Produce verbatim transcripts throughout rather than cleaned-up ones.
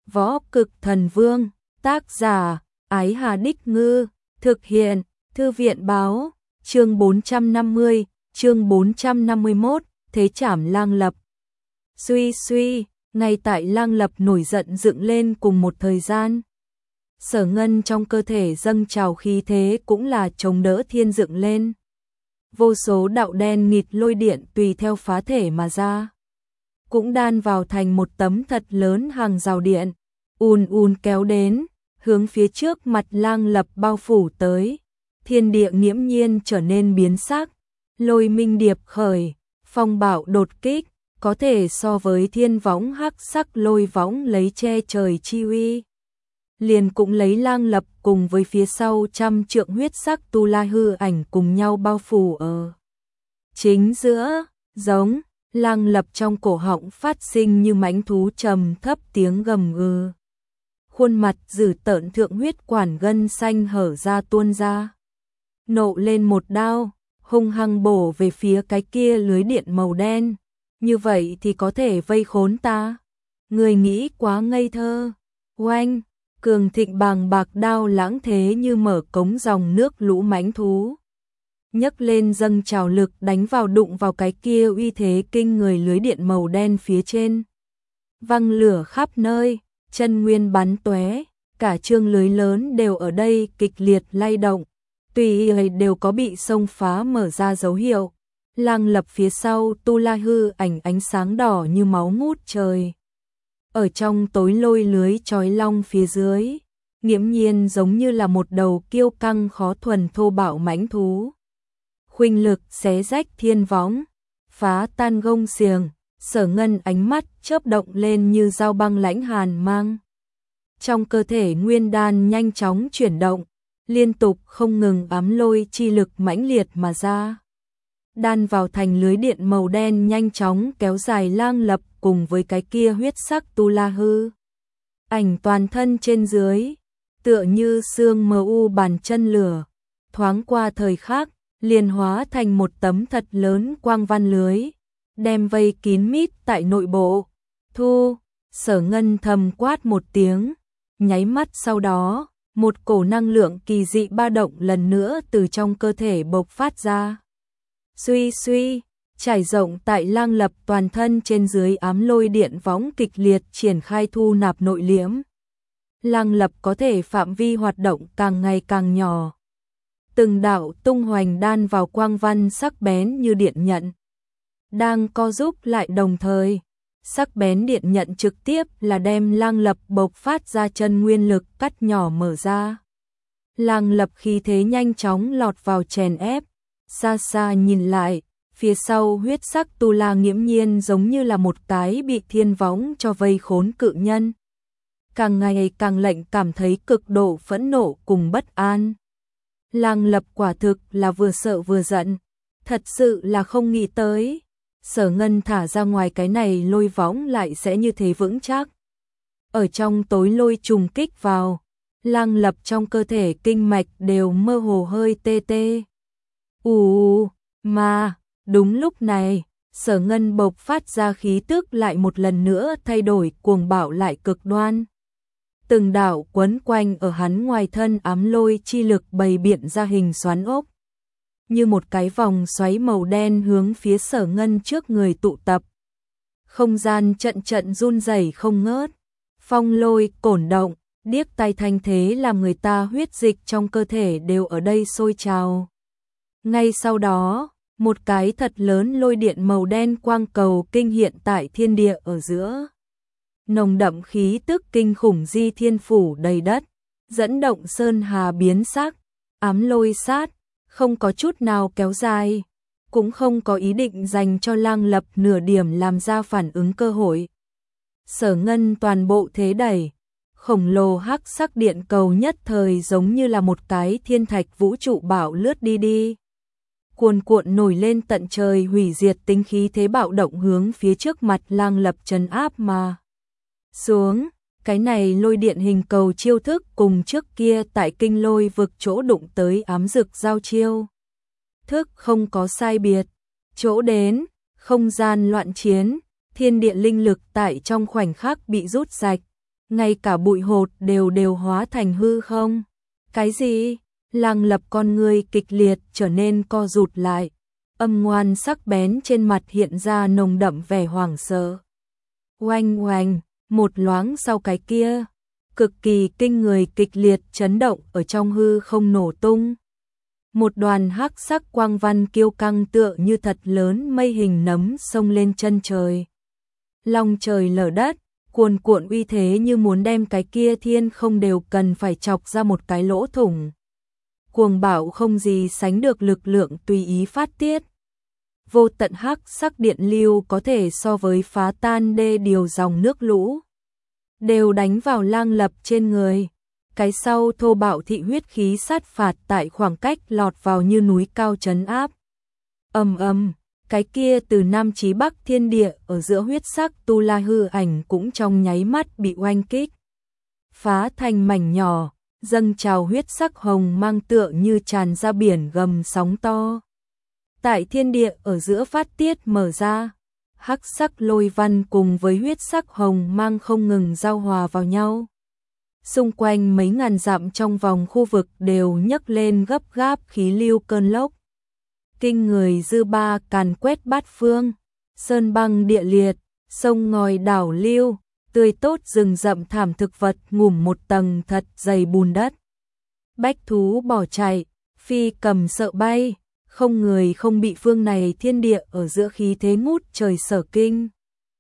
Võ Cực Thần Vương, tác giả, Ái Hà Đích Ngư, thực hiện, Thư viện báo, chương bốn trăm năm mươi, chương bốn trăm năm mươi mốt, Thế Trảm Lang Lập. Suy suy, ngay tại Lang Lập nổi giận dựng lên cùng một thời gian. Sở Ngân trong cơ thể dâng trào khí thế cũng là chống đỡ thiên dựng lên. Vô số đạo đen nghịt lôi điện tùy theo phá thể mà ra, cũng đan vào thành một tấm thật lớn hàng rào điện, ùn ùn kéo đến, hướng phía trước mặt Lang Lập bao phủ tới. Thiên địa nghiễm nhiên trở nên biến sắc, lôi minh điệp khởi, phong bạo đột kích, có thể so với thiên võng hắc sắc lôi võng lấy che trời chi uy. Liền cũng lấy Lang Lập cùng với phía sau trăm trượng huyết sắc tu la hư ảnh cùng nhau bao phủ ở chính giữa, giống. Lang Lập trong cổ họng phát sinh như mãnh thú trầm thấp tiếng gầm gừ. Khuôn mặt dữ tợn thượng huyết quản gân xanh hở ra tuôn ra. Nộ lên một đao, hung hăng bổ về phía cái kia lưới điện màu đen. Như vậy thì có thể vây khốn ta. Người nghĩ quá ngây thơ. Oanh, cường thịnh bàng bạc đao lãng thế như mở cống dòng nước lũ mãnh thú. Nhấc lên dâng trào lực đánh vào đụng vào cái kia uy thế kinh người lưới điện màu đen phía trên. Văng lửa khắp nơi, chân nguyên bắn tóe, cả chương lưới lớn đều ở đây kịch liệt lay động, tùy ý đều có bị xông phá mở ra dấu hiệu. Lang Lập phía sau tu la hư ảnh ánh sáng đỏ như máu ngút trời. Ở trong tối lôi lưới chói long phía dưới, nghiễm nhiên giống như là một đầu kiêu căng khó thuần thô bạo mãnh thú. Khuỳnh lực xé rách thiên võng, phá tan gông xiềng, Sở Ngân ánh mắt chớp động lên như dao băng lãnh hàn mang. Trong cơ thể nguyên đan nhanh chóng chuyển động, liên tục không ngừng ám lôi chi lực mãnh liệt mà ra. Đan vào thành lưới điện màu đen nhanh chóng kéo dài Lang Lập cùng với cái kia huyết sắc tu la hư. Ảnh toàn thân trên dưới, tựa như xương mờ u bàn chân lửa, thoáng qua thời khắc, liền hóa thành một tấm thật lớn quang văn lưới, đem vây kín mít tại nội bộ. Thu, Sở Ngân thầm quát một tiếng, nháy mắt sau đó, một cổ năng lượng kỳ dị ba động lần nữa từ trong cơ thể bộc phát ra. Suy suy, trải rộng tại Lang Lập toàn thân trên dưới ám lôi điện võng kịch liệt triển khai thu nạp nội liễm. Lang Lập có thể phạm vi hoạt động càng ngày càng nhỏ. Từng đạo tung hoành đan vào quang văn sắc bén như điện nhận. Đang co giúp lại đồng thời, sắc bén điện nhận trực tiếp là đem Lang Lập bộc phát ra chân nguyên lực cắt nhỏ mở ra. Lang Lập khí thế nhanh chóng lọt vào chèn ép, xa xa nhìn lại, phía sau huyết sắc tu la nghiễm nhiên giống như là một cái bị thiên võng cho vây khốn cự nhân. Càng ngày càng lệnh cảm thấy cực độ phẫn nộ cùng bất an. Lang Lập quả thực là vừa sợ vừa giận, thật sự là không nghĩ tới. Sở Ngân thả ra ngoài cái này lôi võng lại sẽ như thế vững chắc. Ở trong tối lôi trùng kích vào, Lang Lập trong cơ thể kinh mạch đều mơ hồ hơi tê tê. Ù, mà, đúng lúc này, Sở Ngân bộc phát ra khí tức lại một lần nữa thay đổi cuồng bạo lại cực đoan. Từng đạo quấn quanh ở hắn ngoài thân ám lôi chi lực bày biện ra hình xoắn ốc. Như một cái vòng xoáy màu đen hướng phía Sở Ngân trước người tụ tập. Không gian trận trận run rẩy không ngớt. Phong lôi, cổn động, điếc tai thanh thế làm người ta huyết dịch trong cơ thể đều ở đây sôi trào. Ngay sau đó, một cái thật lớn lôi điện màu đen quang cầu kinh hiện tại thiên địa ở giữa. Nồng đậm khí tức kinh khủng di thiên phủ đầy đất, dẫn động sơn hà biến sắc, ám lôi sát, không có chút nào kéo dài, cũng không có ý định dành cho Lang Lập nửa điểm làm ra phản ứng cơ hội. Sở Ngân toàn bộ thế đẩy, khổng lồ hắc sắc điện cầu nhất thời giống như là một cái thiên thạch vũ trụ bạo lướt đi đi. Cuồn cuộn nổi lên tận trời hủy diệt tính khí thế bạo động hướng phía trước mặt Lang Lập trấn áp mà xuống. Cái này lôi điện hình cầu chiêu thức cùng trước kia tại kinh lôi vực chỗ đụng tới ám dực giao chiêu thức không có sai biệt. Chỗ đến, không gian loạn chiến, thiên địa linh lực tại trong khoảnh khắc bị rút sạch, ngay cả bụi hột đều đều hóa thành hư không. Cái gì? Lăng Lập con người kịch liệt trở nên co rụt lại, âm ngoan sắc bén trên mặt hiện ra nồng đậm vẻ hoảng sợ. Oanh oanh, một loáng sau cái kia, cực kỳ kinh người kịch liệt chấn động ở trong hư không nổ tung. Một đoàn hắc sắc quang văn kiêu căng tựa như thật lớn mây hình nấm xông lên chân trời. Long trời lở đất, cuồn cuộn uy thế như muốn đem cái kia thiên không đều cần phải chọc ra một cái lỗ thủng. Cuồng bạo không gì sánh được lực lượng tùy ý phát tiết. Vô tận hắc sắc điện lưu có thể so với phá tan đê điều dòng nước lũ. Đều đánh vào Lang Lập trên người. Cái sau thô bạo thị huyết khí sát phạt tại khoảng cách lọt vào như núi cao trấn áp. Ầm ầm, cái kia từ Nam chí Bắc thiên địa ở giữa huyết sắc tu la hư ảnh cũng trong nháy mắt bị oanh kích. Phá thành mảnh nhỏ, dâng trào huyết sắc hồng mang tựa như tràn ra biển gầm sóng to. Tại thiên địa ở giữa phát tiết mở ra, hắc sắc lôi văn cùng với huyết sắc hồng mang không ngừng giao hòa vào nhau. Xung quanh mấy ngàn dặm trong vòng khu vực đều nhấc lên gấp gáp khí lưu cơn lốc. Kinh người dư ba càn quét bát phương, sơn băng địa liệt, sông ngòi đảo lưu, tươi tốt rừng rậm thảm thực vật ngủm một tầng thật dày bùn đất. Bách thú bỏ chạy, phi cầm sợ bay, không người không bị phương này thiên địa ở giữa khí thế ngút trời sở kinh.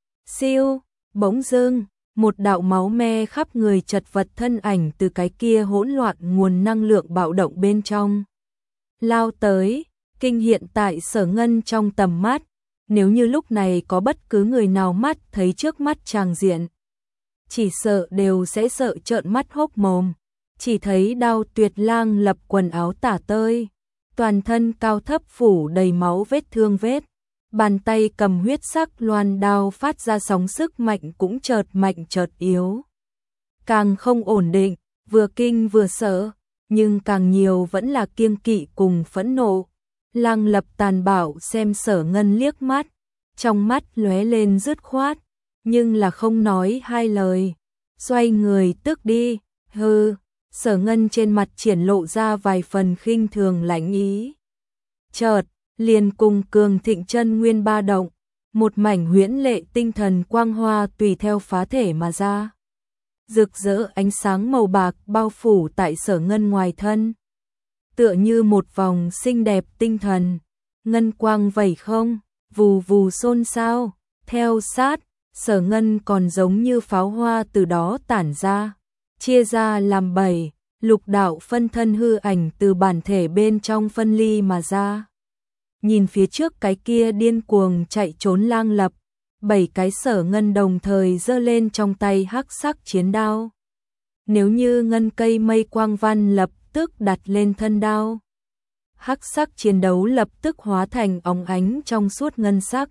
Siêu, bỗng dưng, một đạo máu me khắp người chật vật thân ảnh từ cái kia hỗn loạn nguồn năng lượng bạo động bên trong. Lao tới, kinh hiện tại Sở Ngân trong tầm mắt, nếu như lúc này có bất cứ người nào mắt thấy trước mắt tràng diện, chỉ sợ đều sẽ sợ trợn mắt hốc mồm. Chỉ thấy Đao Tuyệt Lang Lập quần áo tả tơi, toàn thân cao thấp phủ đầy máu vết thương vết, bàn tay cầm huyết sắc loan đao phát ra sóng sức mạnh cũng chợt mạnh chợt yếu. Càng không ổn định, vừa kinh vừa sợ, nhưng càng nhiều vẫn là kiêng kỵ cùng phẫn nộ. Lang Lập tàn bạo xem Sở Ngân liếc mắt, trong mắt lóe lên dứt khoát, nhưng là không nói hai lời, xoay người tức đi. Hừ. Sở Ngân trên mặt triển lộ ra vài phần khinh thường lãnh ý. Chợt, liền cùng cường thịnh chân nguyên ba động, một mảnh huyễn lệ tinh thần quang hoa tùy theo phá thể mà ra. Rực rỡ ánh sáng màu bạc bao phủ tại Sở Ngân ngoài thân. Tựa như một vòng xinh đẹp tinh thần, ngân quang vẩy không, vù vù xôn xao, theo sát, Sở Ngân còn giống như pháo hoa từ đó tản ra. Chia ra làm bảy, lục đạo phân thân hư ảnh từ bản thể bên trong phân ly mà ra. Nhìn phía trước cái kia điên cuồng chạy trốn Lang Lập, bảy cái Sở Ngân đồng thời giơ lên trong tay hắc sắc chiến đao. Nếu như ngân cây mây quang văn lập tức đặt lên thân đao, hắc sắc chiến đấu lập tức hóa thành óng ánh trong suốt ngân sắc.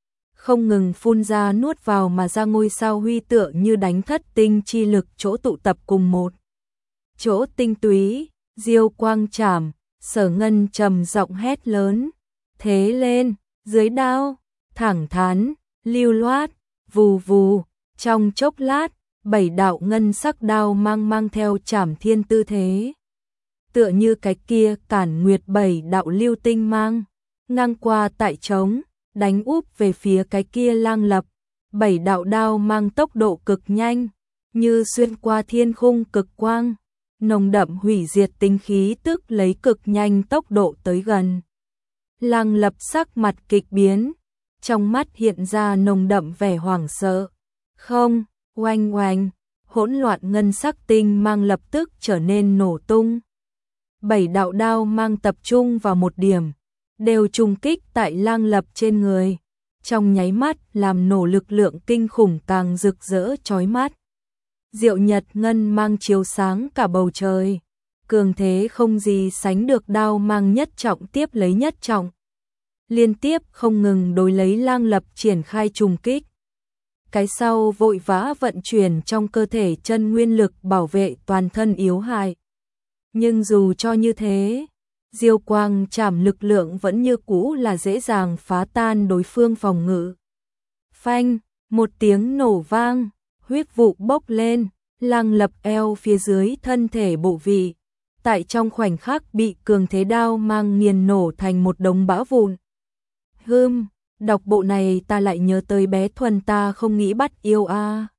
Không ngừng phun ra nuốt vào mà ra ngôi sao huy tựa như đánh thất tinh chi lực chỗ tụ tập cùng một chỗ tinh túy, diêu quang chảm. Sở Ngân trầm giọng hét lớn, thế lên, dưới đao, thẳng thắn, lưu loát, vù vù, trong chốc lát, bảy đạo ngân sắc đao mang mang theo chảm thiên tư thế. Tựa như cái kia cản nguyệt bảy đạo lưu tinh mang, ngang qua tại trống, đánh úp về phía cái kia Lang Lập. Bảy đạo đao mang tốc độ cực nhanh, như xuyên qua thiên khung cực quang, nồng đậm hủy diệt tinh khí tức lấy cực nhanh tốc độ tới gần. Lang Lập sắc mặt kịch biến, trong mắt hiện ra nồng đậm vẻ hoảng sợ. Không, oanh oanh, hỗn loạn ngân sắc tinh mang lập tức trở nên nổ tung. Bảy đạo đao mang tập trung vào một điểm, đều trùng kích tại Lang Lập trên người, trong nháy mắt làm nổ lực lượng kinh khủng càng rực rỡ chói mắt. Diệu nhật ngân mang chiếu sáng cả bầu trời, cường thế không gì sánh được đao mang nhất trọng tiếp lấy nhất trọng. Liên tiếp không ngừng đối lấy Lang Lập triển khai trùng kích. Cái sau vội vã vận chuyển trong cơ thể chân nguyên lực bảo vệ toàn thân yếu hại. Nhưng dù cho như thế, diêu quang chảm lực lượng vẫn như cũ là dễ dàng phá tan đối phương phòng ngự. Phanh, một tiếng nổ vang, huyết vụ bốc lên, Lăng Lập eo phía dưới thân thể bộ vị, tại trong khoảnh khắc bị cường thế đao mang nghiền nổ thành một đống bã vụn. Hưm, đọc bộ này ta lại nhớ tới bé Thuần ta không nghĩ bắt yêu a.